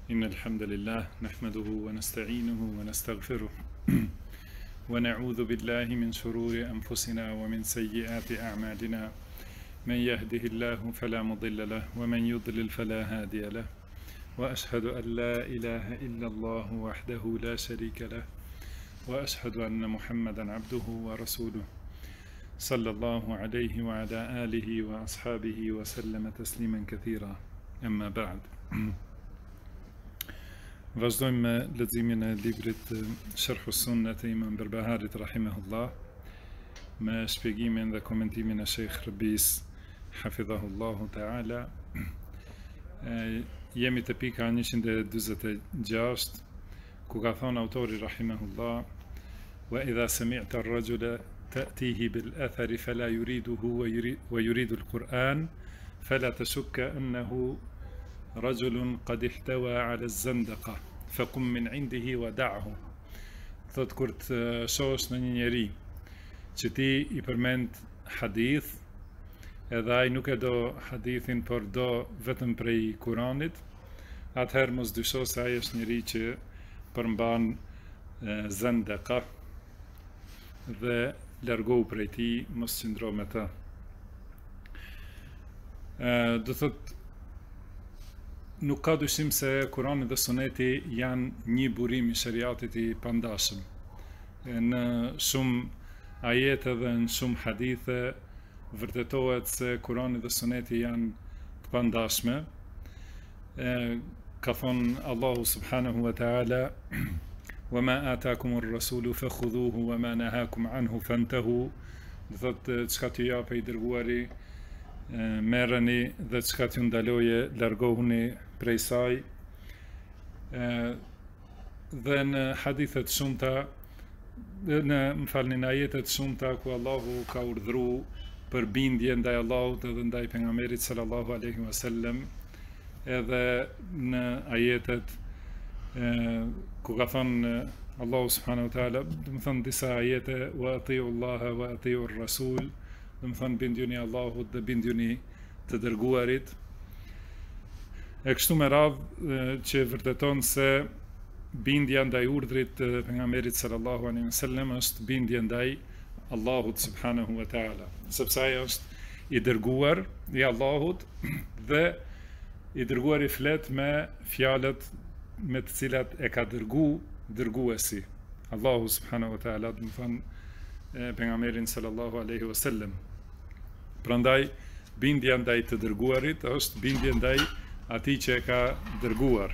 إن الحمد لله نحمده ونستعينه ونستغفره ونعوذ بالله من شرور أنفسنا ومن سيئات أعمالنا من يهده الله فلا مضل له ومن يضلل فلا هادي له وأشهد أن لا إله إلا الله وحده لا شريك له وأشهد أن محمدا عبده ورسوله صلى الله عليه وعلى آله وأصحابه وسلم تسليما كثيرا أما بعد. Vazhdojmë me leximin e librit Sharh as-Sunnah të Imam Berbaharit rahimahullah me shpjegimin dhe komentimin e Sheikh Rabis hafidhahullahu ta'ala. Jemi te pika 146 ku ka thënë autori rahimahullah: wa idha sami'ta ar-rajula ta'tihi bil athari fala yuriduhu wa yuridu al-Qur'an fala tashukka annahu رجل قد احتوى على الزندقة فقم من عنده ودعه. Thot kur të shohësh në një njeri që ti i përmend hadith edhe ai nuk e do hadithin por do vetëm prej Kuranit, atëherë mos dysho se ai është njeri që përmban zendaka dhe largohu prej tij, mos qëndro me të. Do thot nuk ka dyshim se Kurani dhe Suneti janë një burim i shariatit i pandashëm. Në shumë ajete dhe në shumë hadithe vërtetohet se Kurani dhe Suneti janë të pandashme. Ka thonë Allahu subhanahu wa ta'ala: wa ma atakumur rasulu fakhudhuhu wa ma nahakum anhu fantahu. Do thotë çka t'ju japë i dërguari merreni dhe çka t'ju ndaloje largohuni prej saj. Dhe në hadithet shumëta, në ajetet shumëta ku Allahu ka urdhëruar për bindje ndaj Allahut dhe ndaj pejgamberit sallallahu alaihi wasallam, edhe në ajetet ku ka thënë Allahu subhanahu wa taala, do të thonë disa ajete: wa atiu Allaha wa atiu ar-rasul, do të thonë bindjuni Allahut dhe bindjuni të dërguarit. E kështu me radhë që vërteton se bindja ndaj urdhrit të pejgamberit sallallahu alaihi wasallam është bindje ndaj Allahut subhanahu wa taala, sepse ai është i dërguar i Allahut dhe i dërguari flet me fjalët me të cilat e ka dërguesi Allahu subhanahu wa taala, do të thonë pejgamberin sallallahu alaihi wasallam. Prandaj bindja ndaj të dërguarit është bindje ndaj atij që e ka dërguar.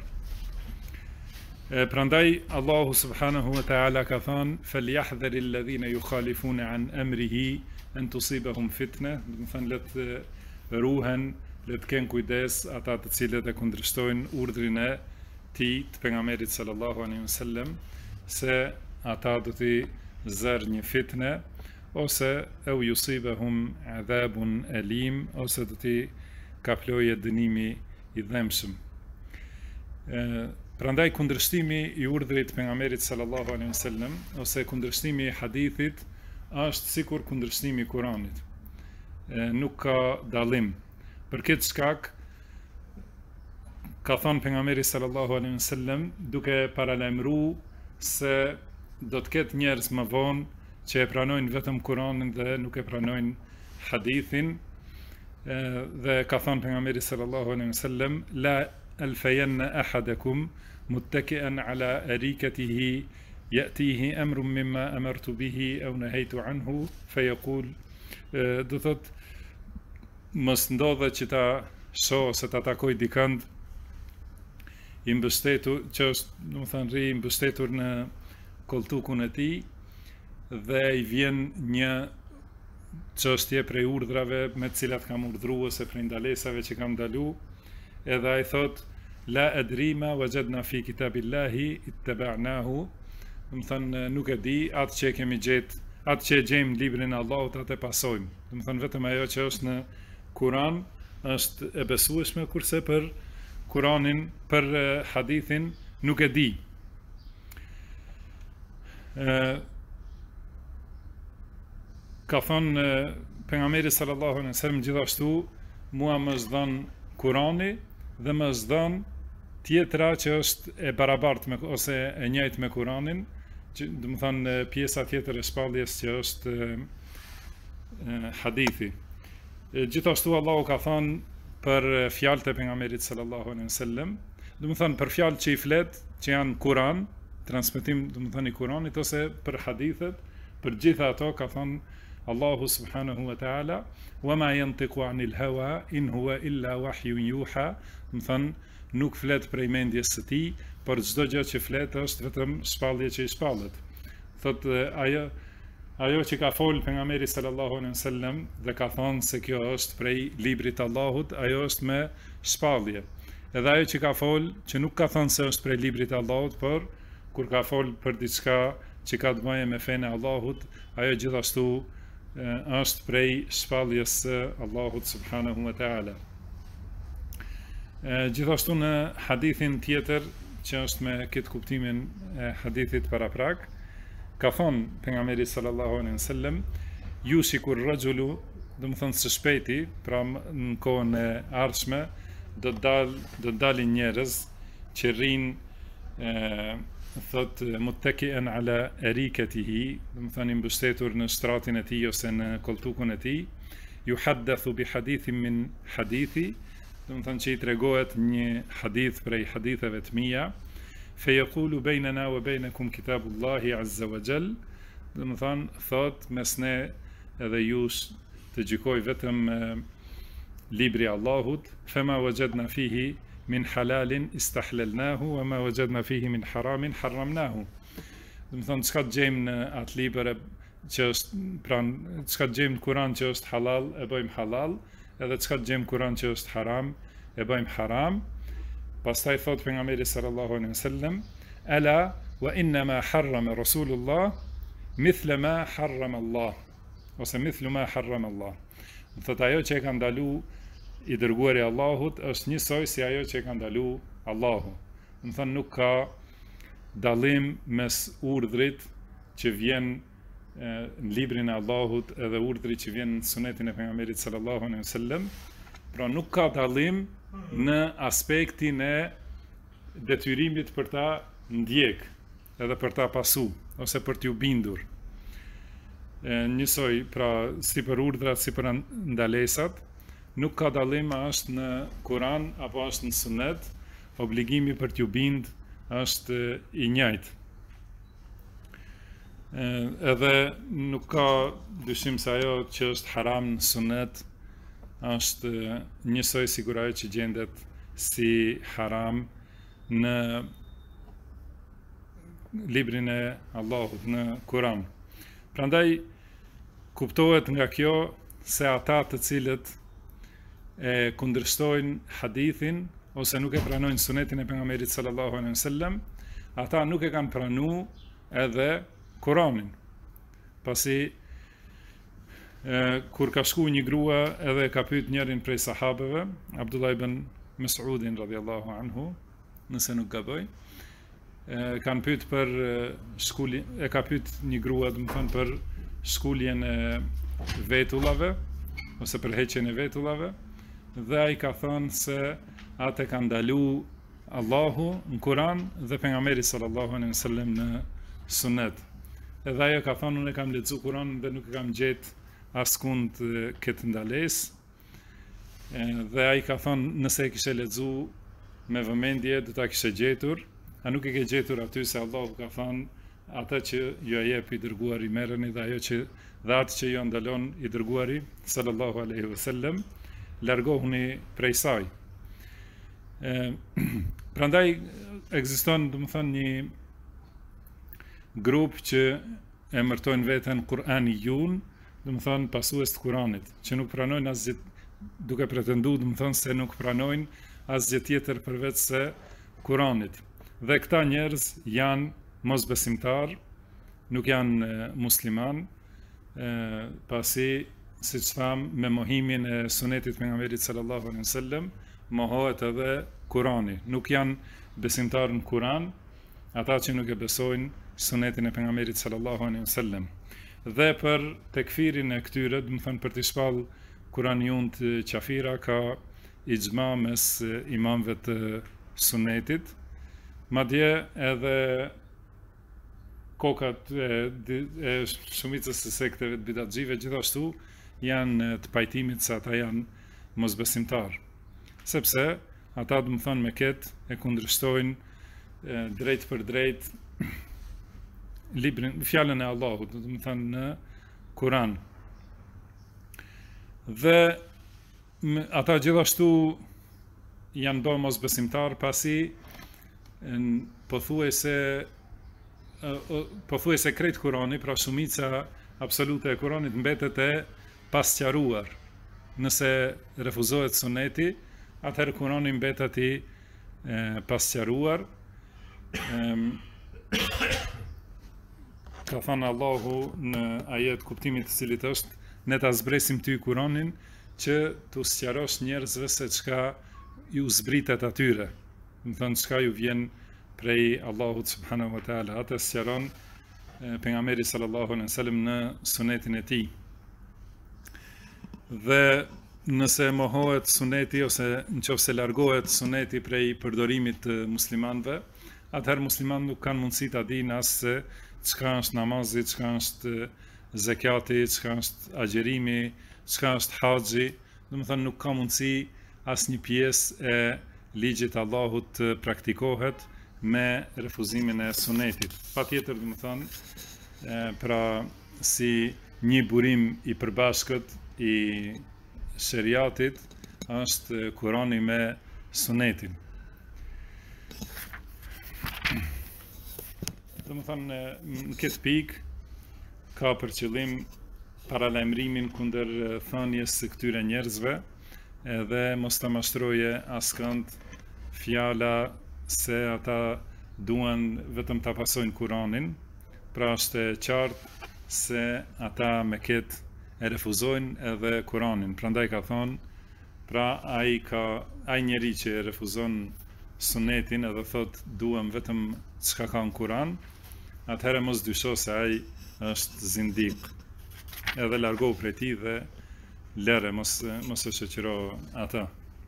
Prandaj Allahu subhanahu wa ta'ala ka thënë: falyahdhari alladhina yukhalifuna an amrihi an tusibahum fitna. Do të thënë le të ruhen, le të kenë kujdes ata të cilët e kundërshtojnë urdhrin e tij të pejgamberit sallallahu alaihi wasallam, se ata do t'i zërë një fitne, ose au yusibahum adhabun alim, ose do t'i kaplojë dënimi i dhemshëm. Prandaj kundërshtimi i urdhrit të pejgamberit sallallahu alaihi wasallam ose kundërshtimi i hadithit është sikur kundërshtimi i Kuranit. Nuk ka dallim. Për këtë shkak ka thënë pejgamberi sallallahu alaihi wasallam, duke paralajmëruar se do të ketë njerëz më vonë që e pranojnë vetëm Kuranin dhe nuk e pranojnë hadithin. Dhe ka thënë pejgamberi sallallahu alaihi wasallam: la alfayanna ahadakum muttaki'an ala arikatihi ya'tihi amrun mimma amartu bihi aw nahaytu anhu fayaqul. Do thot mos ndodhe që ta shoh se ta takoj dikënd i mbështetur, që është, do të thënë, i mbështetur në koltukun e tij dhe i vjen një çështje prej urdhrave me të cilat kam urdhëruar ose prej ndalesave që kam ndalu, edhe ai thot: la adri ma wajadna fi kitabillahi ittaba'nahu. Do të thënë nuk e di, atë që kemi gjetë, atë që e gjejmë në librin e Allahut atë pasojmë. Do të thënë vetëm ajo që është në Kur'an është e besueshme, kurse për Kur'anin, për hadithin nuk e di. Ka thënë pejgamberi sallallahu alaihi wasallam gjithashtu: mua më është dhënë Kurani dhe më është dhënë tjetra që është e barabartë me, ose e njëjtë me Kuranin, që do të thonë pjesa tjetër e shpalljes që është hadithi. Gjithashtu Allahu ka thënë për fjalët e pejgamberit sallallahu alaihi wasallam, do të thonë për fjalët që i flet, që janë Kur'an, transmetim do të thonë i Kur'anit, ose për hadithet, për gjitha ato ka thënë Allahu subhanahu wa ta'ala, wa ma yantiqu anil hawa in huwa illa wahyun yuha, do të thonë nuk flet prej mendjes së tij, por çdo gjë që flet është vetëm shpallje që i shpallet. Thotë ajo që ka fol pejgamberi sallallahu alaihi wasallam dhe ka thonë se kjo është prej librit të Allahut, ajo është me shpallje. Edhe ajo që ka fol, që nuk ka thonë se është prej librit të Allahut, por kur ka fol për diçka që ka të bëjë me fenë e Allahut, ajo gjithashtu është prej shpalljes së Allahut subhanahu wa ta'ala. Gjithashtu në hadithin tjetër, që është me këtë kuptimin e hadithit paraprak, ka thonë pejgamberi sallallahu alaihi wasallam, yushiku ar-rajulu, do të thonë së shpejti, pra në kohën e ardhshme, do të dalin njerëz që rrinë thot muttaki'an ala arikatihi, do të thonë mbështetur në shtratin e tij ose në koltukun e tij, yuhaddathu bi hadithin min hadithi, do të thonë që i tregohet një hadith prej haditheve të mia, fe yaqulu bainana wa bainakum kitabullahi azza wa jall, do të thonë thot mes ne edhe jush të gjykoj vetëm libri Allahut, fema wajadna fihi min halalin istahlalnahu wa ma wajadna fihi min haramin harramnahu. Do të thonë çka gjejmë në atë libër që është çka gjejmë në Kur'an që është halal e bëjmë halal, edhe çka gjejmë në Kur'an që është haram e bëjmë haram. Pastaj thot pejgamberi sallallahu alaihi wasallam, ala wa inna ma harrama rasulullah mithla ma harrama Allah, ose mithlu ma harrama Allah. Thot ajo që e ka ndalu i dërguari i Allahut është njësoj si ajo që e ka ndalu Allahu. Do të thonë nuk ka dallim mes urdhrit që vjen në librin e Allahut edhe urdhrit që vjen në sunetin e pejgamberit sallallahu alaihi wasallam, pra nuk ka dallim në aspektin e detyrimit për ta ndjek edhe për ta pasu ose për t'ju bindur. Njësoj, pra si për urdhrat, si për ndalesat, nuk ka dallim a është në Kur'an apo është në Sunet, obligimi për t'ju bind është i njëjtë. Edhe nuk ka dyshim se ajo që është haram në Sunet është njësoj sigur ajo që gjendet si haram në librin e Allahut, në Kur'an. Prandaj kuptohet nga kjo se ata të cilët e kundërshtojnë hadithin ose nuk e pranojnë sunetin e pejgamberit sallallahu alaihi wasallam, ata nuk e kanë pranuar edhe Kur'anin. Pasi kur ka shku një grua edhe ka pyet njërin prej sahabeve, Abdullah ibn Mas'udin radhiyallahu anhu, nëse nuk gaboj, kanë pyet për e ka pyet një grua, do të thonë për shkuljen e vetullave ose për heqjen e vetullave, dhe ai ka thënë se atë ka ndalu Allahu në Kur'an dhe pejgamberi sallallahu alaihi wasallam në Sunet. Edhe ajo ka thënë, unë e kam lexuar Kur'anin dhe nuk e kam gjetë askund këtë ndalesë. Dhe ai ka thënë, nëse e kishe lexuar me vëmendje do ta kishe gjetur, a nuk e ke gjetur aty se Allahu ka thënë, ata që ju jep i dërguari merreni dhe atë që ju ndalon i dërguari sallallahu alaihi wasallam largohuni prej saj. Prandaj ekziston, do të thonë, një grup që emërtojnë veten Kur'aniyun, do të thonë pasues të Kuranit, që nuk pranojnë asgjë, duke pretenduar, do të thonë, se nuk pranojnë asgjë tjetër përveç se Kuranit. Dhe këta njerëz janë mosbesimtar, nuk janë musliman, pasi siç tham, me mohimin e sunetit pejgamberit sallallahu alaihi wasallam mohohet edhe Kurani. Nuk janë besimtar në Kuran ata që nuk e besojnë sunetin e pejgamberit sallallahu alaihi wasallam. Dhe për tekfirin e këtyre, do të thënë për të shpall Kuraniun të qafira, ka ixhma mes imamëve të sunetit, madje edhe kokat e shumicës së sekteve të bidatxhive gjithashtu janë të pajtimit se ata janë mosbesimtar. Sepse ata do të thonë me ketë e kundërshtojnë drejt për drejt librin, fjalën e Allahut, do të thonë në Kur'an. Dhe ata gjithashtu janë bërë mosbesimtar pasi pothuajse krejt Kurani, pra shumica absolute e Kuranit mbetet e pasqaruar. Nëse refuzohet suneti, atëherë Kurani mbetet i pasqaruar. Ka thënë Allahu në ajet kuptimit të cilit është: ne ta zbresim ty Kuranin që t'u sqarosh njerëzve se çka ju zbritet atyre. Do të thonë çka ju vjen prej Allahut subhanahu wa taala. Atë sqaron pejgamberi sallallahu alaihi wasallam në sunetin e tij. Dhe nëse mohohet suneti ose nëse largohet suneti prej përdorimit të muslimanëve, atëherë muslimanët nuk kanë mundësi ta dinë as se çka është namazi, çka është zakati, çka është agjerimi, çka është haxhi. Do të thonë nuk ka mundësi asnjë pjesë e ligjit të Allahut të praktikohet me refuzimin e sunetit. Patjetër, do të thonë, pra si një burim i përbashkët i sheriatit është Kurani me sunetin. Do të thonë, në këtë pikë ka për qëllim paralajmërimin kundër thënies së këtyre njerëzve, edhe mos ta mashtroje askënd fjala se ata duan vetëm ta pasojnë Kuranin. Pra është e qartë se ata me këtë e refuzojnë edhe Kuranin. Prandaj ka thonë, pra ai njeri që e refuzon sunetin edhe thot duam vetëm çka ka në Kuran, atëherë mos dysho se ai është zindik. Edhe largohu prej tij dhe lëre, mos e shoqëro ata.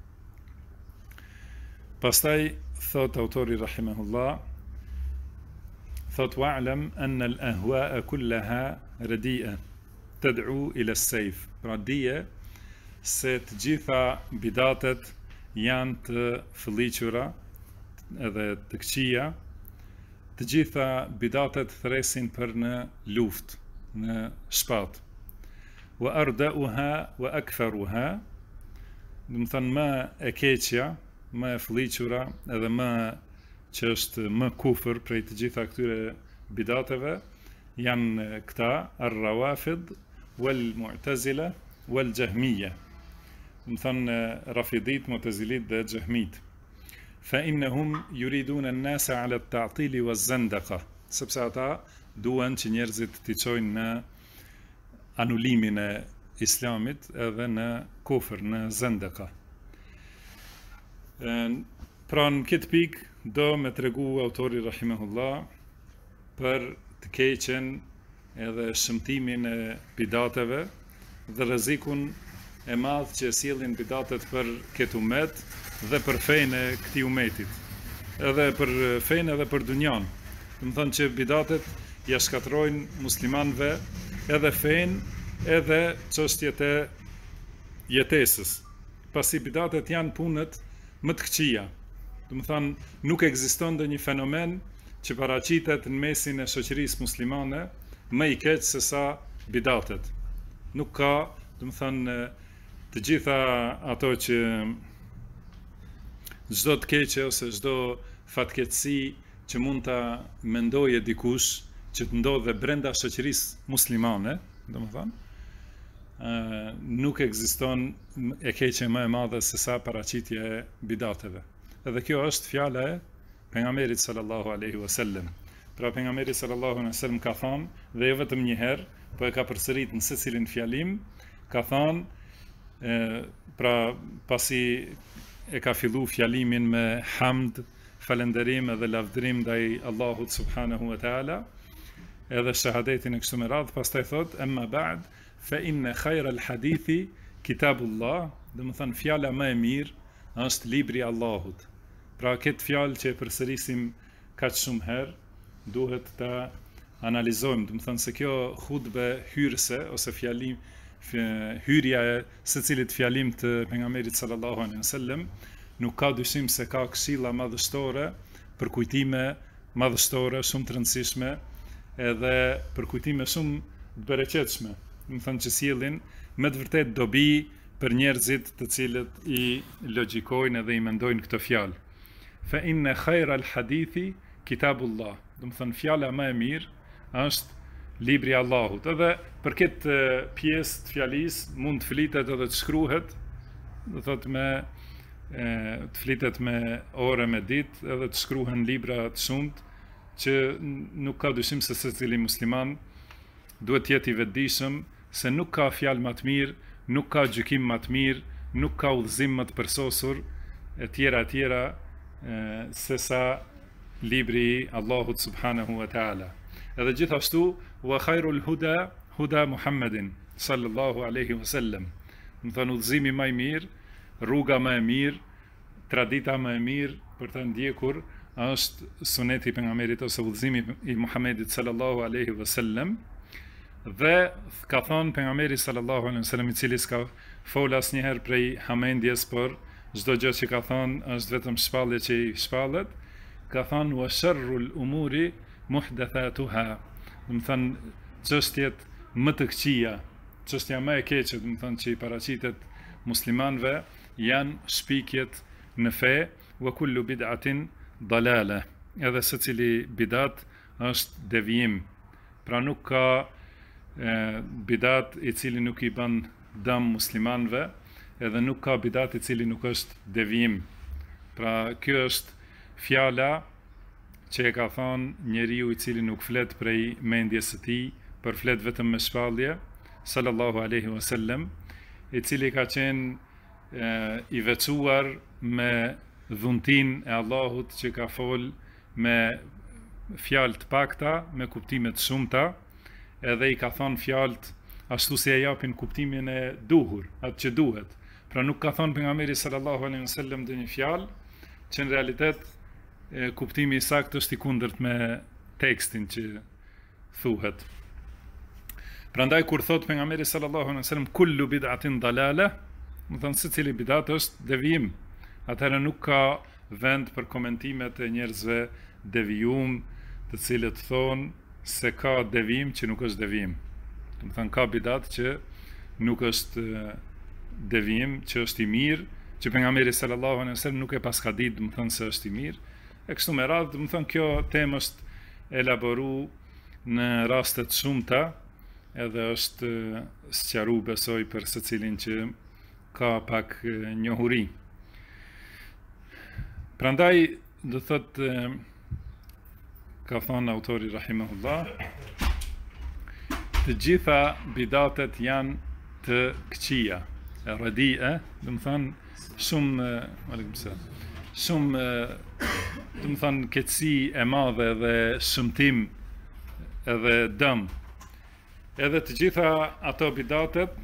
Pastaj thot autori rahimahullah, thot wa'lam anna al-ahwa'a kullaha radi'a tad'u ila as-sayf. Pra dije se të gjitha bidatet janë të fëlliqura edhe të këqija, të gjitha bidatet thresin për në luftë, në shpatë. Wa arda'uha wa akfaruha, do të thënë më e keqja, më e fëlliqura edhe më që është më kufër prej të gjitha këtyre bidateve janë këta: ar-rawafid wal mu'tazila wal jahmiyya. Do të thënë rafidit, mu'tazilit dhe jahmit. Fa innahum yuriduna an-nasa 'ala at-ta'til wa az-zandaqa, sepse ata duan që njerëzit t'i çojnë në anulimin e islamit edhe në kufër, në zandaqa. Pra në këtë pikë do me tregu autori rahimahullah për të keqen edhe shëmtimin e bidateve dhe rrezikun e madh që sjellin bidatet për këtë umet dhe për fenë e këtij umetit, edhe për fenë edhe për dunjan. Do të thonë që bidatet ja shkatrojnë muslimanëve edhe fenë edhe çështjet e jetesës, pasi bidatet janë punët më të këqija. Do të thonë nuk ekziston ndonjë fenomen që paraqitet në mesin e shoqërisë muslimane më i keq se sa bidatet. Nuk ka, do të thonë, të gjitha ato që çdo të keqe ose çdo fatkeqësi që mund ta mendoje dikush që të ndodhe brenda shoqërisë muslimane, domethënë, nuk ekziston e keqe më e madhe se sa paraqitja e bidateve. Edhe kjo është fjala e pejgamberit sallallahu alaihi wasallam. Pra pejgamberi sallallahu alaihi wasallam ka thënë, dhe jo vetëm një herë, po e ka përsërit në secilin fjalim, ka thënë, pra pasi e ka fillu fjalimin me hamd, falënderim edhe lavdërim ndaj Allahut subhanahu wa taala, edhe shahadetin e kështu me radhë, pastaj thot: amma ba'd fa inna khayra al-hadithi kitabullah. Do të thënë fjala më e mirë është libri i Allahut. Pra këtë fjalë që e përsërisim kaq shumë herë, duhet ta analizojmë, do të thënë se kjo hutbe hyrëse ose fjalim hyrja e secilit fjalim të pejgamberit sallallahu alaihi wasallam nuk ka dyshim se ka këshilla madhështore, për kujtime madhështore shumë të rëndësishme, edhe për kujtime shumë të bereqetshme, do të thënë që sjellin me të vërtet dobi për njerëzit të cilët i logjikojnë edhe i mendojnë këtë fjalë. Fa inna khayra al-hadithi kitabullah. Do të thënë fjala më e mirë është libri i Allahut. Edhe për këtë pjesë të fjalisë mund të flitet edhe të shkruhet, do thotë të flitet me ore me ditë, edhe të shkruhen libra të shumtë që nuk ka dyshim se secili musliman duhet të jetë i vetëdijshëm se nuk ka fjalë më të mirë, nuk ka gjykim më të mirë, nuk ka udhëzim më të përsosur e tjera se sa libri i Allahut subhanahu wa taala. Edhe gjithashtu wa khairul huda huda Muhammedin sallallahu alaihi wasallam. Do të thënë udhëzimi më i mirë, rruga më e mirë, tradita më e mirë për të ndjekur është suneti i pejgamberit ose udhëzimi i Muhamedit sallallahu alaihi wasallam. Dhe ka thonë pejgamberi sallallahu alaihi wasallam, i cili s'ka fol asnjëherë prej hamendjes, por çdo gjë që ka thonë është vetëm shpallje që i shpallet, ka thonë wa sharrul umuri muhdathatuha. Do të thënë çështjet më të këqija, çështja më e keqe, do të thënë që i paraqitet muslimanëve janë shpikjet në fe, wa kullu bid'atin dalale. Edhe secili bidat është devijim. Pra nuk ka bidat i cili nuk i bën dëm muslimanëve, edhe nuk ka bidat i cili nuk është devijim. Pra kjo është fjala që e ka thonë njeriu i cili nuk flet prej mendjes së tij, por flet vetëm me shpallje, sallallahu alaihi wasallam, i cili ka qenë i veçuar me dhuntin e Allahut, që ka fol me fjalë të pakta, me kuptime të shumta, edhe i ka thonë fjalët ashtu si e japin kuptimin e duhur, atë që duhet. Pra nuk ka thonë pejgamberi sallallahu alaihi wasallam ndonjë fjalë që në realitet kuptimi i saktë është i kundërt me tekstin që thuhet. Prandaj kur thot pejgamberi sallallahu alaihi wasallam kullu bid'atin dalale, do të thonë secili bidat është devijim. Atëherë nuk ka vend për komentimet e njerëzve devijum, të cilët thonë se ka devijim që nuk është devijim. Do të thonë ka bidat që nuk është devijim, që është i mirë, që pejgamberi sallallahu alaihi wasallam nuk e paska ditë, do të thonë se është i mirë. E kështu me radhë, do të thonë kjo temë është elaboruar në raste të shumta, edhe është sqaruar besoj për secilin që ka pak njohuri. Prandaj do thotë ka thonë autori rahimahullah, të gjitha bidatet janë të këqija, radie, do të thonë shumë do të thonë keqësi e madhe dhe shëmtim edhe dëm. Edhe të gjitha ato bidatet,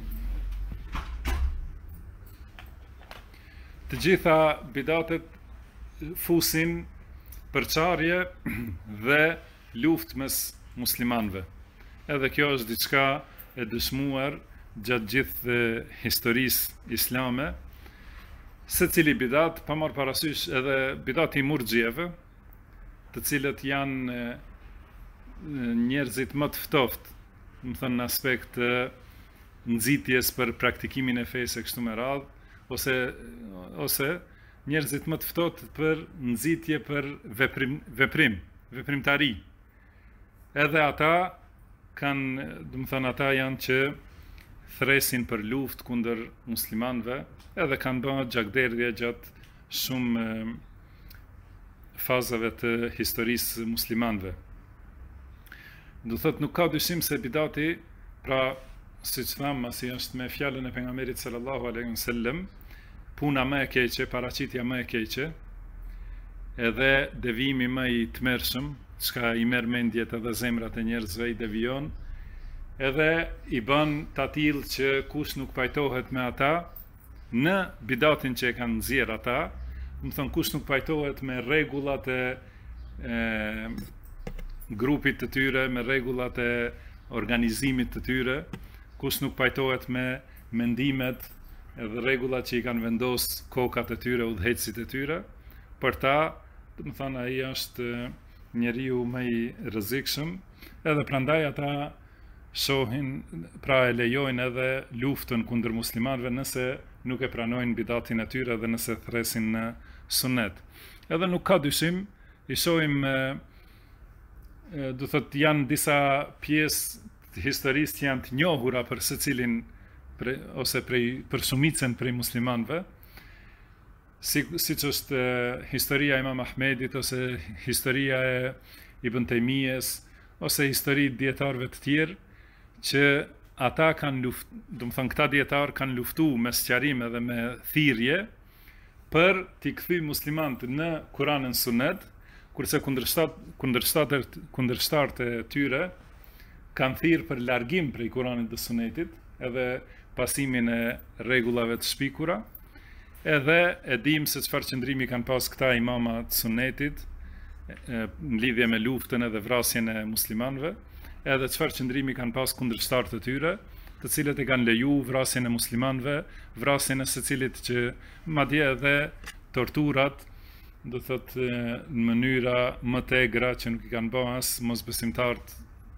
fusin përçarje dhe luftë mes muslimanëve. Edhe kjo është diçka e dëshmuar gjatë gjithë historisë islame, secili bidat, pa marrë parasysh edhe bidati i murxhieve, të cilët janë njerëzit më të ftoftë, do të thënë në aspekt të nxitjes për praktikimin e fesë e kështu me radhë, ose njerëzit më të ftohtë për nxitje për veprimtari. Edhe ata kanë, do të thënë ata janë që thresin për luftë kundër muslimanëve, edhe kanë bërë gjakderdhje gjatë shumë fazave të historisë muslimanëve. Do thotë nuk ka dyshim se bidati, pra siç thamë, si është me fjalën e pejgamberit sallallahu alaihi wasallam, puna më e keqe, paraqitja më e keqe, edhe devijimi më i tmerrshëm, çka i merr mendjet edhe zemrat e njerëzve, i devijon, edhe i bën të tillë që kush nuk pajtohet me ata në bidatin që e kanë nxjerr ata, më thënë kush nuk pajtohet me rregullat e grupit të tyre, me rregullat e organizimit të tyre, kush nuk pajtohet me mendimet edhe rregullat që i kanë vendosur kokat e tyre, udhëheqësit e tyre, për ta, do të thënë ai është njeriu më i rrezikshëm, edhe prandaj ata shohin, pra e lejojnë edhe luftën kundër muslimanëve nëse nuk e pranojnë bidatin e tyre dhe nëse thresin në sunet. Edhe nuk ka dyshim, i shohim do thot janë disa pjesë të historisë që janë të njohura për secilin ose për shumicën prej muslimanëve, siç është historia e Imam Ahmedit ose historia e Ibn Taymijes ose histori dietarëve të tjerë që ata kanë do të thënë këta dietarë kanë luftuar me sqarime dhe me thirrje për t'i kthy muslimanët në Kur'anin Sunet, kurse kundërshtarët e tyre kanë thirrë për largim prej Kur'anit dhe Sunetit, edhe pasimin e rregullave të shpikura, edhe e dim se çfarë qëndrimi kanë pas këta imama të Sunetit në lidhje me luftën edhe vrasjen e muslimanëve, edhe çfarë qëndrimi kanë pas kundërshtarët e tyre, të cilët e kanë leju vrasjen e muslimanëve, vrasjen e secilit që madje edhe torturat, do thot në mënyra më të egra që nuk i kanë bërë as mosbesimtarët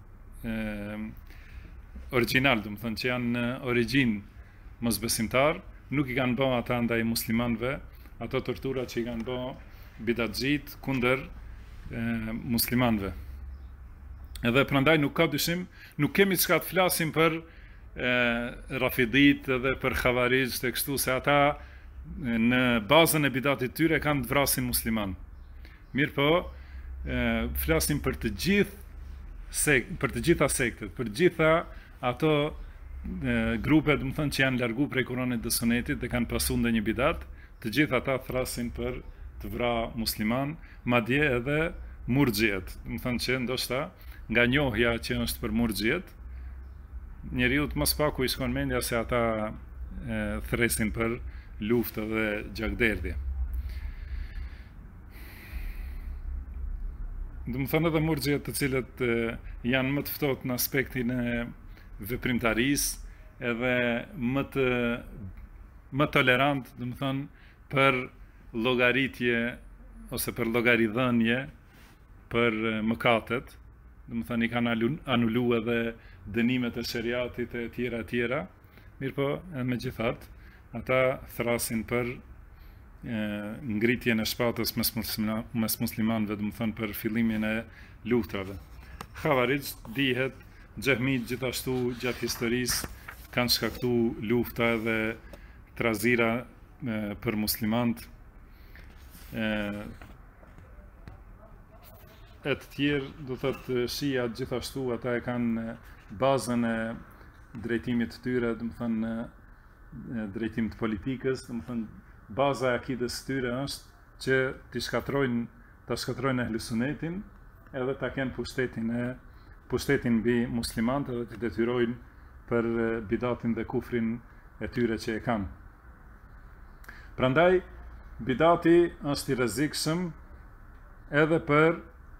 original, do të thënë që janë në origjinë mosbesimtar, nuk i kanë bërë ata ndaj muslimanëve, ato tortura që i kanë bërë bidatxhit kundër muslimanëve. Edhe prandaj nuk ka dyshim, nuk kemi çka të flasim për rafidit edhe për xhavarixh të kështu, se ata në bazën e bidatit tyre kanë të vrasin musliman. Mirë po, flasim për të gjitha sektet, për gjitha ato grupe, do të thënë që janë largu prej Kuranit dhe Sunetit dhe kanë pasu ndonjë bidat, të gjitha ata thrasin për të vra musliman, madje edhe murxhiet, do të thënë që ndoshta nga njohja që është për murxhiet, njeriu të mos paku i shkon mendja se ata thresin për luftë dhe gjakderdhje. Do të thënë edhe murxhiet të cilët janë më të ftohtë në aspektin e veprimtarisë edhe më tolerant, do të thënë për llogaritje ose për llogaridhënie për mëkatet, do të thënë i kanë anulu edhe dënimet e shariatit e tjera, mirë po, megjithatë, ata thrasin për ngritjen e shpatës mes muslimanëve, do të thënë për fillimin e luftave. Xhavarixh dihet, xehmit gjithashtu gjatë historisë kanë shkaktuar lufta dhe trazira për muslimanët. E të tjerë, do thotë shia gjithashtu, ata e kanë bazën e drejtimit të tyre, do të thënë drejtim të politikës, do të thënë baza e akidës së tyre është që ta shkatrojnë ehlusunetin, edhe ta kenë pushtetin mbi muslimanët edhe të detyrojnë për bidatin dhe kufrin e tyre që e kanë. Prandaj bidati është i rrezikshëm edhe për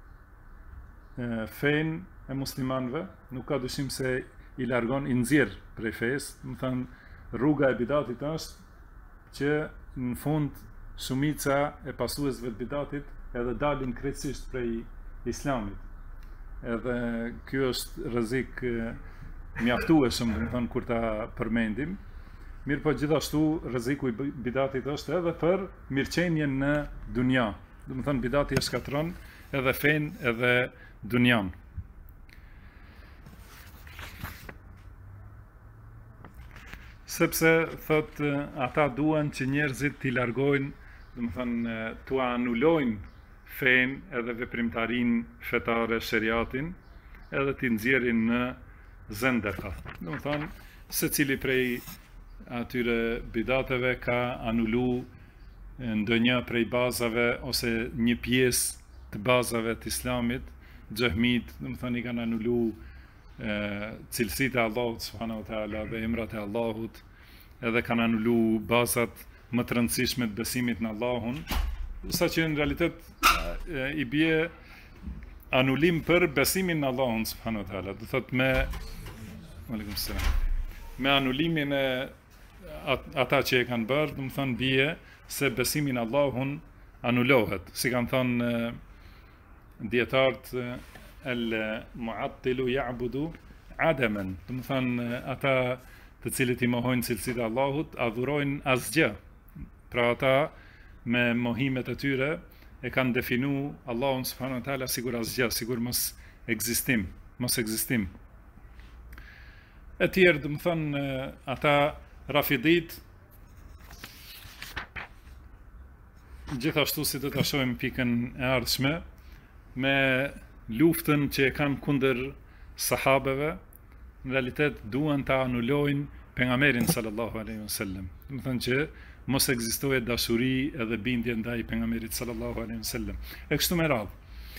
fenë e muslimanëve, nuk ka dyshim se i largon, i nxjerr prej fesë, do të thënë rruga e bidatit është që në fund shumica e pasuesve të bidatit edhe dalin krejtësisht prej islamit. Edhe ky është rrezik mjaftueshëm, do të thënë kur ta përmendim. Mirë po gjithashtu rreziku i bidatit është edhe për mirëqenjen në dunja. Do të thënë bidati e shkatron edhe fenë edhe dunjan. Sepse thot ata duan që njerëzit t'i largojnë, do të thënë t'u anulojnë fenë edhe veprimtarinë fetare, shariatin, edhe t'i nxjerrin në zendeka. Do të thënë secili prej atyre bidateve ka anulu ndonjë prej bazave ose një pjesë të bazave të islamit. Xehmit, do të thënë i kanë anulu cilësitë e Allahut subhanahu wa taala dhe emrat e Allahut, edhe kanë anulu bazat më të rëndësishme të besimit në Allahun, sa që në realitet i bie anulim për besimin në Allahun subhanahu wa taala. Do thot me anulimin e ata që e kanë bërë, do të thonë bie se besimi në Allahun anulohet. Si kanë thënë dietarët el-mu'attilu ya'budu adaman. Do të thonë ata të cilët i mohojnë cilësitë e Allahut, adhurojnë asgjë. Pra ata me mohimet e tyre e kanë definu Allahun subhanahu wa taala sigur asgjë, sigur mos ekzistim. E tjerë, do të thonë ata rafidit, gjithashtu si do ta shohim pikën e ardhshme, me luftën që e kanë kundër sahabeve, në realitet duan ta anulojnë pejgamberin sallallahu alaihi wasallam. Do të thonë që mos ekzistoje dashuri edhe bindje ndaj pejgamberit sallallahu alaihi wasallam. E kështu me radhë.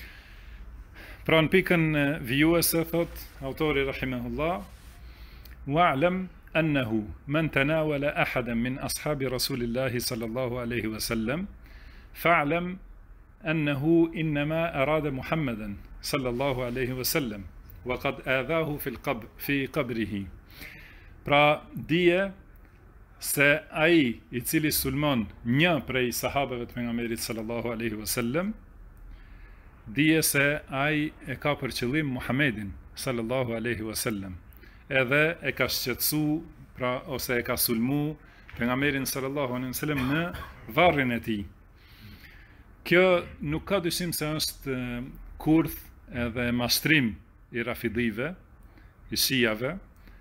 Pra në pikën vijuese thot autori rahimahullah: "Wa'lam annahu man tanawala ahadan min ashabi rasulillahi sallallahu alaihi wasallam fa'lam annahu inma arada Muhammadan sallallahu alaihi wasallam wa qad adhahu fi qabrihi." Pra dije se ai i cili sulmon një prej sahabeve të pejgamberit sallallahu alaihi wasallam, dije se ai e ka për qëllim Muhammedin sallallahu alaihi wasallam, edhe e ka shqetësu, pra ose e ka sulmu pejgamberin sallallahu alaihi wasallam në varrin e tij. Kjo nuk ka dyshim se është kurth edhe mashtrim i rafidive, i shijave,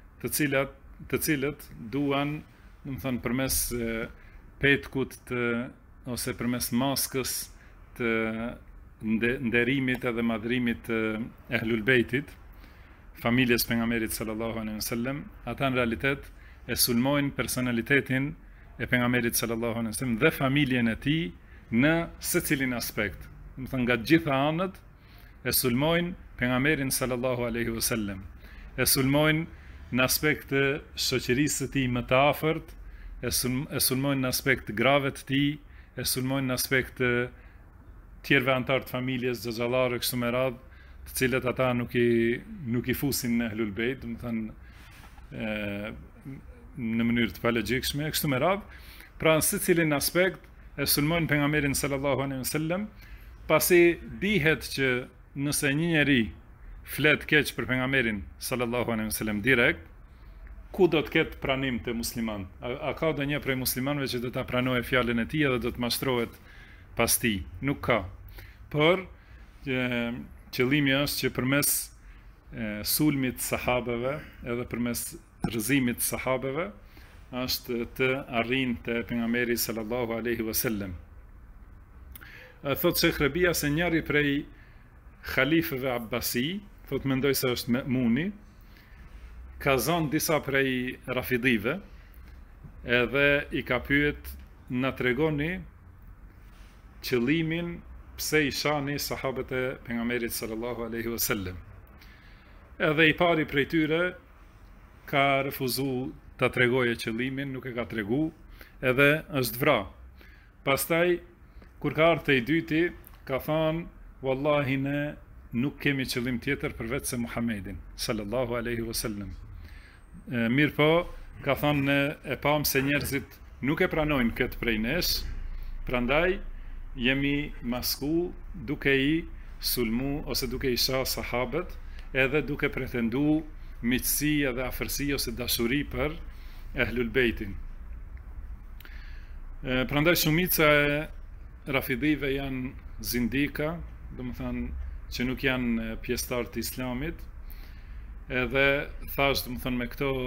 të cilët duan, do të thonë, përmes petkut ose përmes maskës të nderimit edhe madhrimit të Ehlul Bejtit, familjes pejgamberit sallallahu alaihi wasallam, ata në realitet e sulmojnë personalitetin e pejgamberit sallallahu alaihi wasallam dhe familjen e tij në secilin aspekt. Do të thonë, nga gjitha anët e sulmojnë pejgamberin sallallahu alaihi wasallam. E sulmojnë në aspekt të shoqërisë së tij më të afërt, e sulmojnë në aspekt të grave të tij, e sulmojnë në aspekt të tjerëve antar të familjes, xhaxhallarë kështu me radhë, të cilët ata nuk i fusin në Ehlul Bejt, do të thonë në mënyrë të palogjikshme, kështu me radhë. Pra në secilin aspekt e sulmojnë pejgamberin sallallahu alaihi wasallam, pasi dihet që nëse një njeri flet keq për pejgamberin sallallahu alaihi wasallam direkt, ku do të ketë pranim të musliman? A ka ndonjë prej muslimanëve që do ta pranojë fjalën e tij edhe do të mashtrohet pas tij? Nuk ka. Por qëllimi është që përmes sulmit sahabeve edhe përmes rrëzimit sahabeve është të arrijnë te pejgamberi sallallahu alaihi wasallam. Thot Sheikh Rabia se njëri prej khalifëve Abbasi, thot mendoj se është Me'muni, ka zonë disa prej rafidive, edhe i ka pyet, na tregoni qëllimin pse i shani sahabët e pejgamberit sallallahu alaihi wasallam. Edhe i pari prej tyre ka refuzu ta tregojë qëllimin, nuk e ka tregu, edhe është vra. Pastaj kur ka ardhur i dyti, ka thënë, wallahi ne nuk kemi qëllim tjetër përveç se Muhammedin sallallahu alaihi wasallam. Mirë po, ka thënë ne e pam se njerëzit nuk e pranojnë këtë prej nesh, prandaj jemi masku duke i sulmu ose duke i shah sahabët, edhe duke pretendu miqësi edhe afërsi ose dashuri për Ehlul Bejtin. Prandaj shumica e rafidive janë zindika, do të thonë që nuk janë pjesëtar të Islamit, edhe thash, do të thonë, me këto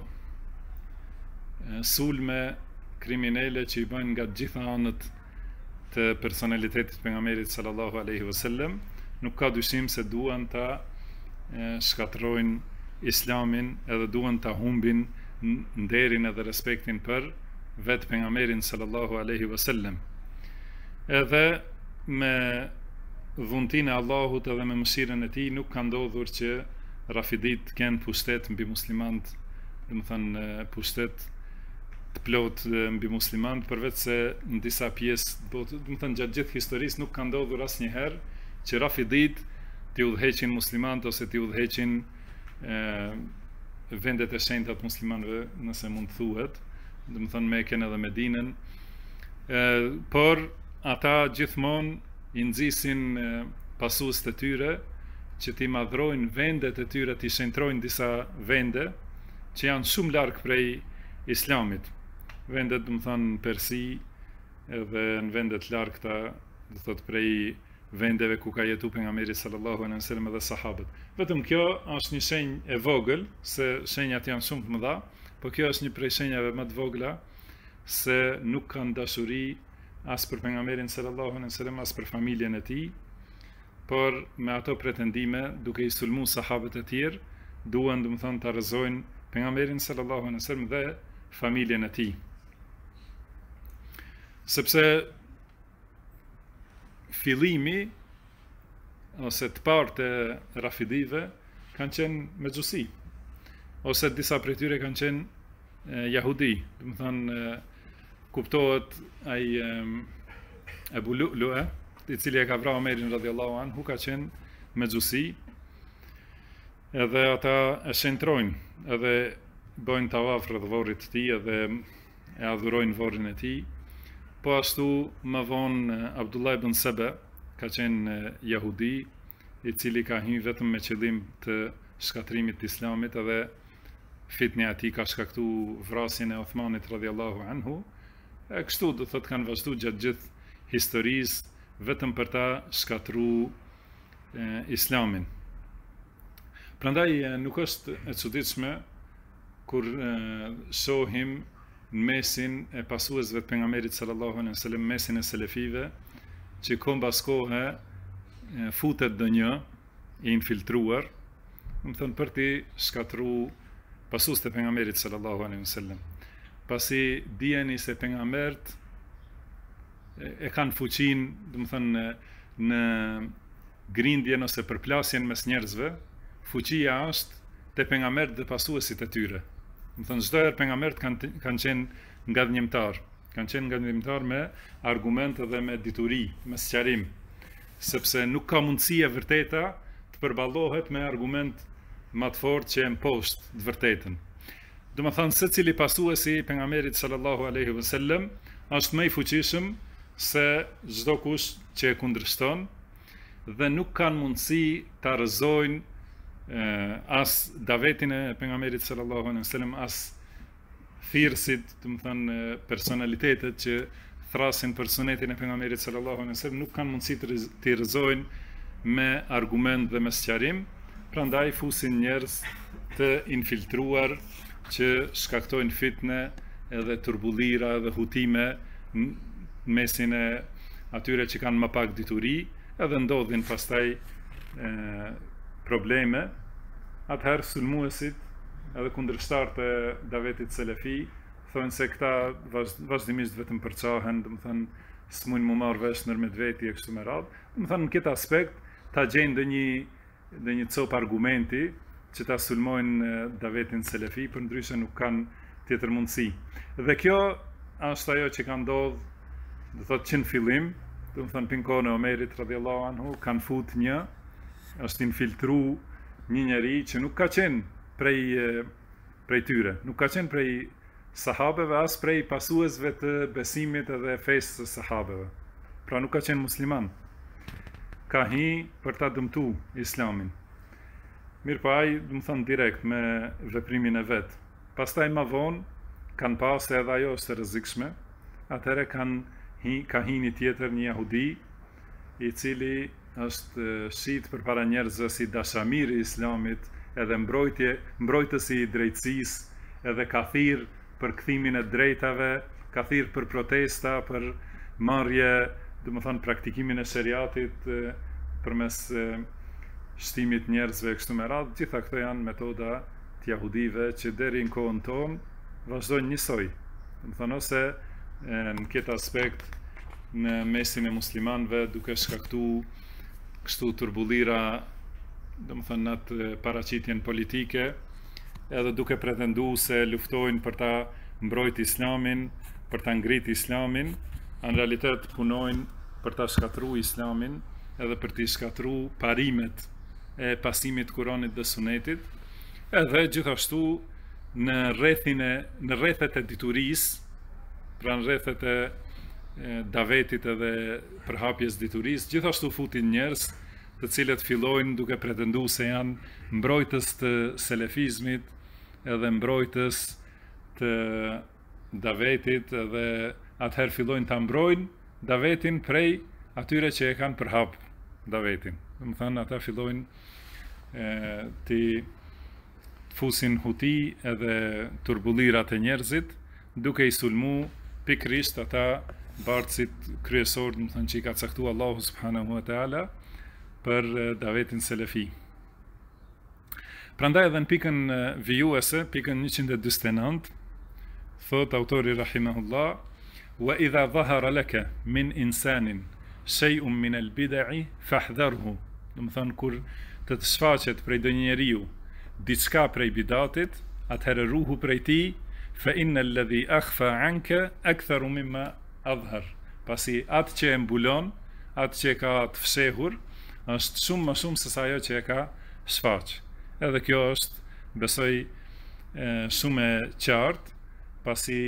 sulme kriminele që i bëjnë nga gjitha anët të personalitetit pejgamberit sallallahu alaihi wasallam, nuk ka dyshim se duan ta shkatërrojnë Islamin edhe duan ta humbin nderin edhe respektin për vetë pejgamberin sallallahu alaihi wasallam. Edhe me dhuntinë e Allahut edhe me mëshirën e tij nuk ka ndodhur që rafidit kenë pushtet mbi muslimanët, do të thënë pushtet të plot mbi muslimanët, përveç se në disa pjesë, do të thënë gjatë gjithë historisë nuk ka ndodhur asnjëherë që Rafidit t'i udhëheqin muslimanët ose t'i udhëheqin vendet e shenjta të muslimanëve, nëse mund të thuhet, do të thënë Mekën edhe Medinën, por ata gjithmonë i nxisin pasues të tyre që t'i madhrojnë vendet e tyre, t'i shenjtrojnë disa vende që janë shumë larg prej Islamit. Vendet, do të thonë, Persi edhe në vendet largta, do të thotë prej vendeve ku ka jetu pejgamberi sallallahu alaihi wasallam dhe sahabët. Vetëm kjo është një shenjë e vogël, se shenjat janë shumë të mëdha, por kjo është një prej shenjave më të vogla se nuk kanë dashuri as për pejgamberin sallallahu alaihi wasallam as për familjen e tij, por me ato pretendime, duke i sulmu sahabët e tjerë, duan, do të thonë, ta rrezojnë pejgamberin sallallahu alaihi wasallam dhe familjen e tij. Sepse fillimi ose të partë e Rafidive kanë qenë mexhusi, ose disa prej tyre kanë qenë jahudi, do të thonë kuptohet ai Ebu Lu'lu'a, i cili e ka vrarë Omerin radhiyallahu anhu, ka qenë mexhusi, edhe ata e shenjtrojnë, edhe bëjnë tavaf rreth varrit të tij edhe e adhurojnë varrin e tij. Po ashtu më vonë Abdullah ibn Saba ka qenë jahudi, i cili ka hyrë vetëm me qëllim të shkatrimit të Islamit, edhe fitnia e tij ka shkaktuar vrasjen e Uthmanit radhiyallahu anhu. E kështu do thotë kanë vazhduar gjatë gjithë historisë vetëm për ta shkatruar Islamin. Prandaj nuk është e çuditshme kur shohim në mesin e pasuesve të pejgamberit sallallahu alaihi wasallam, mesin e selefive, që kohë mbas kohe futet ndonjë i infiltruar, do të thonë për të shkatruar pasuesit e pejgamberit sallallahu alaihi wasallam. Pasi dijeni se pejgambert e kanë fuqinë, do të thonë në grindjen ose përplasjen mes njerëzve, fuqia është te pejgambert dhe pasuesit e tyre. Do të thonë çdo herë pejgambert kanë qenë ngadhnjëmtar, me argumente dhe me dituri, me sqarim, sepse nuk ka mundësi e vërteta të përballohet me argument më të fortë që e mposhtë të vërtetën. Do të thonë secili pasuesi i pejgamberit sallallahu alaihi wasallam është më i fuqishëm se çdo kush që e kundërshton dhe nuk kanë mundësi ta rrezojnë as davetin e pejgamberit sallallahu alaihi wasallam, as thirrësit, do të thënë personalitetet që thrasin për sunetin e pejgamberit sallallahu alaihi wasallam, nuk kanë mundësi të rrezojnë me argument dhe me sqarim, prandaj fusin njerëz të infiltruar që shkaktojnë fitne edhe turbullira dhe hutime në mesin e atyre që kanë më pak dituri, edhe ndodhin pastaj probleme. Atëherë sulmuesit edhe kundërshtarët e davetit selefi thonë se këta vazhdimisht vetëm përçahen, do të thënë s'mund mu marrë vesh nër me veti e kështu me radhë. Do të thënë në këtë aspekt ta gjejnë dhe një cop argumenti që ta sulmojnë davetin selefi, për ndryshe nuk kanë tjetër mundësi. Dhe kjo është ajo që ka ndodhur, do thotë që në fillim, do të thënë pinkon e Omerit radhiyallahu anhu, kanë fut është infiltru një njeri që nuk ka qenë prej tyre, nuk ka qenë prej sahabeve, as prej pasuesve të besimit edhe fesë të sahabeve. Pra nuk ka qenë musliman. Ka hi për ta dëmtu Islamin. Mirë pa ai, do të thonë direkt me veprimin e vet. Pastaj më vonë kanë pasë edhe ajo është e rrezikshme. Atëherë ka hi një tjetër, një jahudi, i cili është shit përpara njerëzve si dashamiri i Islamit, edhe mbrojtësi i drejtësisë, edhe ka thirr për kthimin e drejtave, ka thirr për protesta, për marrje, do të thonë praktikimin e sheriatit përmes shtimit njerëzve kështu me radhë. Gjitha këto janë metoda të jahudive që deri në kohën tonë vazhdojnë njësoj. Do të thonë ose në këtë aspekt në mesin e muslimanëve duke shkaktuar kështu turbullira, do të thënë atë paraqitjen politike, edhe duke pretenduar se luftojnë për ta mbrojt islamin, për ta ngrit islamin, në realitet punojnë për ta shkatruar islamin, edhe për t'i shkatruar parimet e pasimit Kuranit dhe Sunetit, edhe gjithashtu në rrethet e diturisë, pra në rrethet e davetit edhe përhapjes diturisë, gjithashtu futin njerëz të cilët fillojnë duke pretenduar se janë mbrojtës të selefizmit, edhe mbrojtës të davetit, edhe atëherë fillojnë ta mbrojnë davetin prej atyre që e kanë përhap davetin. Do të thënë ata fillojnë të fusin huti edhe turbullirat e njerëzit, duke i sulmu pikrisht ata bartësit kryesor, do të thënë që i ka caktuar Allahu subhanahu wa taala për davetin selefi. Prandaj edhe në pikën vijuese, pikën 149, thot autori rahimahullah: wa idha dhahara laka min insanin shay'un min al-bid'i fahdharhu. Do të thënë kur të shfaqet prej ndonjë njeriu diçka prej bidatit, atëherë ruhu prej tij, fa inna alladhi akhfa anka aktharu mimma adhhar. Pasi atë që e mbulon, atë që ka të fshehur, është shumë më shumë se sa ajo që e ka shfaq. Edhe kjo është, besoj, shumë e qartë, pasi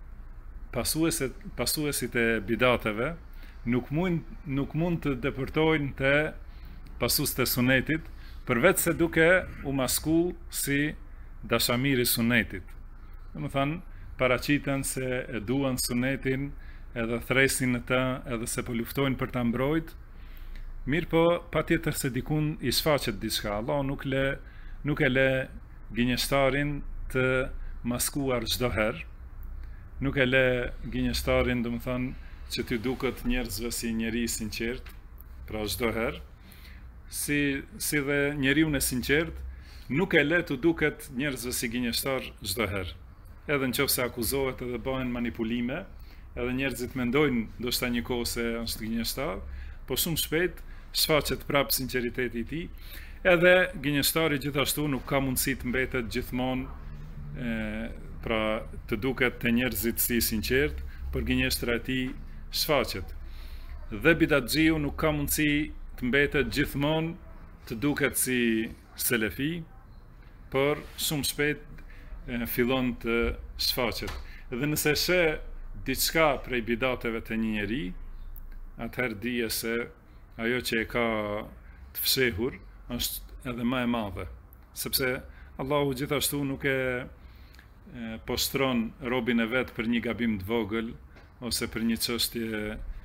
pasuesit e bidateve nuk mund të depërtojnë të pasuesit e sunetit, përveç se duke u masku si dashamiri sunetit. Do të thënë, paraqiten se e duan sunetin, edhe thresin në ta, edhe se po luftojnë për ta mbrojt. Mirë po, patjetër se dikun i shfaqet diçka. Allah nuk e le gënjeshtarin të maskuar çdo herë. Nuk e le gënjeshtarin, do të thënë, që t'i duket njerëzve si njeri i sinqert, pra çdo herë. Si dhe njeriu i sinqert nuk e le të duket njerëzve si gënjeshtar çdo herë. Edhe nëse akuzohet edhe bëhen manipulime, edhe njerëzit mendojnë ndoshta një kohë se është gënjeshtar, po shumë shpejt shfaqet prapë sinqeriteti i tij. Edhe gënjeshtari gjithashtu nuk ka mundësi të mbetet gjithmonë pra të duket te njerëzit si sinqert, por gënjeshtra e tij shfaqet. Dhe bidatxhiu nuk ka mundësi të mbetet gjithmonë të duket si selefi, por shumë shpejt fillon të shfaqet. Dhe nëse sheh diçka prej bidateve të një njeri, atëherë dije se ajo që e ka të fshehur është edhe më e madhe, sepse Allahu gjithashtu nuk e poshtron robin e vet për një gabim të vogël ose për një çështje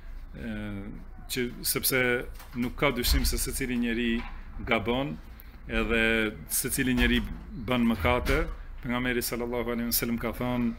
sepse nuk ka dyshim se secili njeri gabon, edhe secili njeri bën mëkate. Pejgamberi sallallahu alaihi wasallam ka thënë: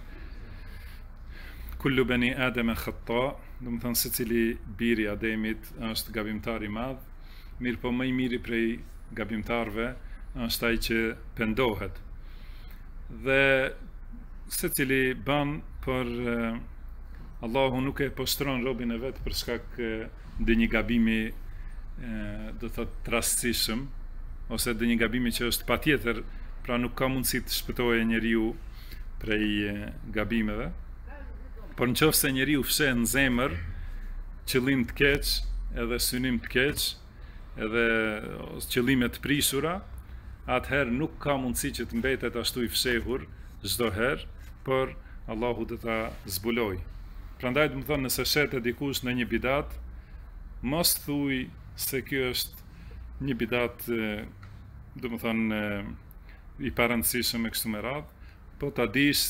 kullu bani Adem khata, do të thënë secili biri Ademit është gabimtar i madh, mirë po më i miri prej gabimtarve është ai që pendohet. Dhe secili bën, por Allahu nuk e poshtron robin e vet për shkak të një gabimi do të thotë të rastësishëm, ose të një gabimi që është patjetër, pra nuk ka mundësi të shpëtojë njeriu prej gabimeve. Por nëse njeriu fshe në zemër qëllim të keq, edhe synim të keq, edhe qëllime të prishura, atëherë nuk ka mundësi që të mbetet ashtu i fshehur çdo herë, por Allahu do ta zbuloj. Prandaj do të thonë, nëse shet e dikush në një bidat, mos thuj se kjo është një bidat, do të thonë, i parëndësishëm e kështu me radhë, po ta dish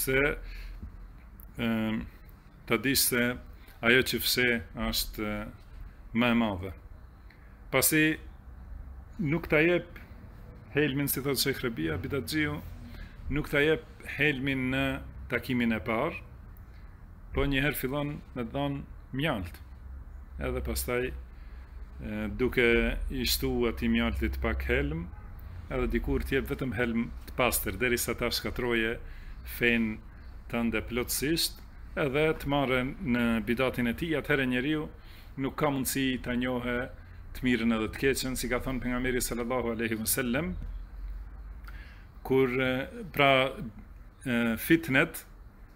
se ajo që fshe është më e madhe. Pasi nuk ta jep helmin, si thotë Sheikh Rabia, bidatxhiu nuk ta jep helmin në takimin e parë, po njëherë fillon me të dhënë mjalt. Edhe pastaj duke i shtu atij mjaltit pak helm, edhe dikur t'jep vetëm helm të pastër, derisa ta shkatroje fen tënde plotësisht, edhe të marrë në bidatin e tij, atëherë njeriu nuk ka mundësi ta njohë të mirën edhe të keqen, si ka thënë pejgamberi sallallahu alaihi wasallam, kur pra fitnet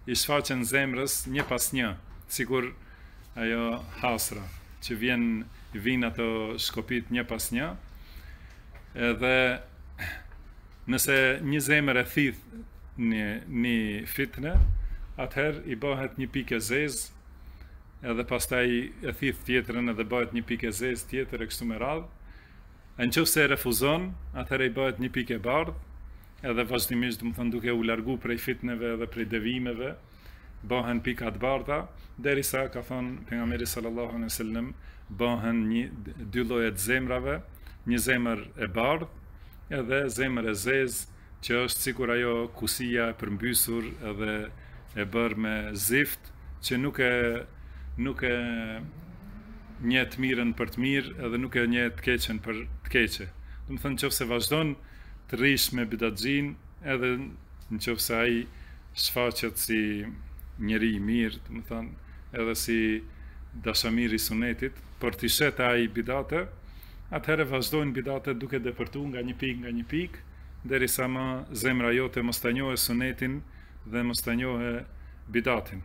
i shfaqen zemrës një pas një, sikur ajo hasra, që vinë ato shkopit një pas një, edhe nëse një zemër e thith një fitne, atëherë i bëhet një pikë zezë, edhe pastaj e thith tjetrën edhe bëhet një pikë zezë tjetër e kështu me radhë. Në qoftë se refuzon, atëherë i bëhet një pikë e bardhë, edhe vazhdimisht, do të thënë, duke u largu prej fitneve dhe prej devimeve, bëhen pika të bardha, derisa ka thënë pejgamberi sallallahu alaihi wasallam, bëhen dy lloje të zemrave, një zemër e bardhë edhe zemër e zezë, që është sikur ajo kusia e përmbysur edhe e bërë me zift, që nuk e njeh të mirën për të mirë edhe nuk e njeh të keqen për të keqe. Do të thënë, nëse vazhdon të rish me bidatxhin, edhe nëse ai shfaqet si njeri i mirë, do të thënë, edhe si dashamir i sunetit, por të shet ai bidate, atëherë vazhdojnë bidate duke depërtu nga një pikë, derisa më zemra jote mos ta njohë sunetin dhe mos ta njohë bidatin.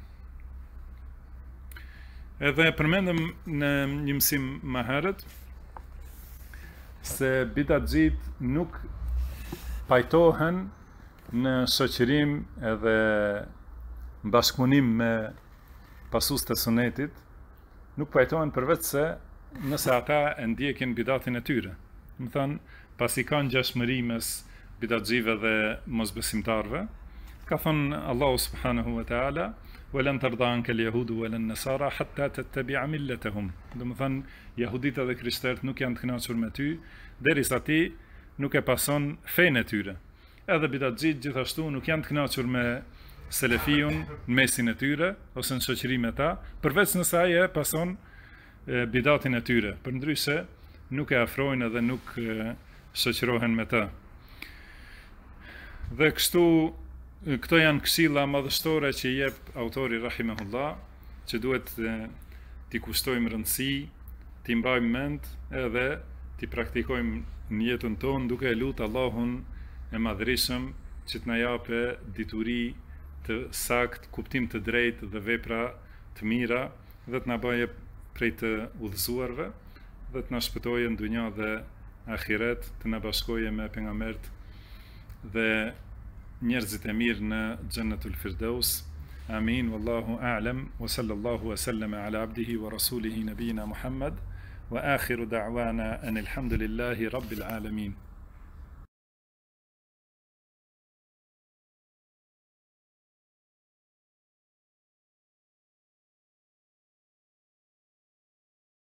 Edhe përmendëm në një mësim më herët se bidatxhit nuk pajtohen në shoqërim edhe bashkëpunim me pasues të sunetit, nuk pajtohen përveç se nëse ata e ndjekin bidatin e tyre. Do të thënë, pasi kanë ngjashmëri mes bidatxhive dhe mosbesimtarve, ka thënë Allahu subhanahu wa taala, "Walan tarda anka al-yahudu walan nasara hatta tattabi'a millatahum." Do të thënë, jehudita dhe krishterët nuk janë të kënaqur me ty derisa ti nuk e pason fenë e tyre. Edhe bidatxhit gjithashtu nuk janë të kënaqur me selefiun në mesin e tyre ose në shoqëri me ta, përveç nëse ai e pason bidatin e tyre. Përndryshe nuk e afrojnë edhe nuk shoqërohen me ta. Dhe kështu, këto janë këshilla madhështore që i jep autori rahimahullah, që duhet t'i kushtojmë rëndësi, t'i mbajmë mend edhe t'i praktikojmë në jetën tonë, duke e lutë Allahun e madhërisëm që t'na jape dituri të sakt, kuptim të drejtë dhe vepra të mira, dhe t'na baje prej të udhëzuarve, dhe t'na shpëtoje në dunja dhe ahiret, të na bashkoje me pejgambert dhe njerëzit e mirë në Jannatul Firdaus. Amin, wallahu a'lam, wa sallallahu wa sallama ala abdihi wa rasulihi nabiyina Muhammad, wa akhiru da'wana anil hamdulillahi rabbil alamin.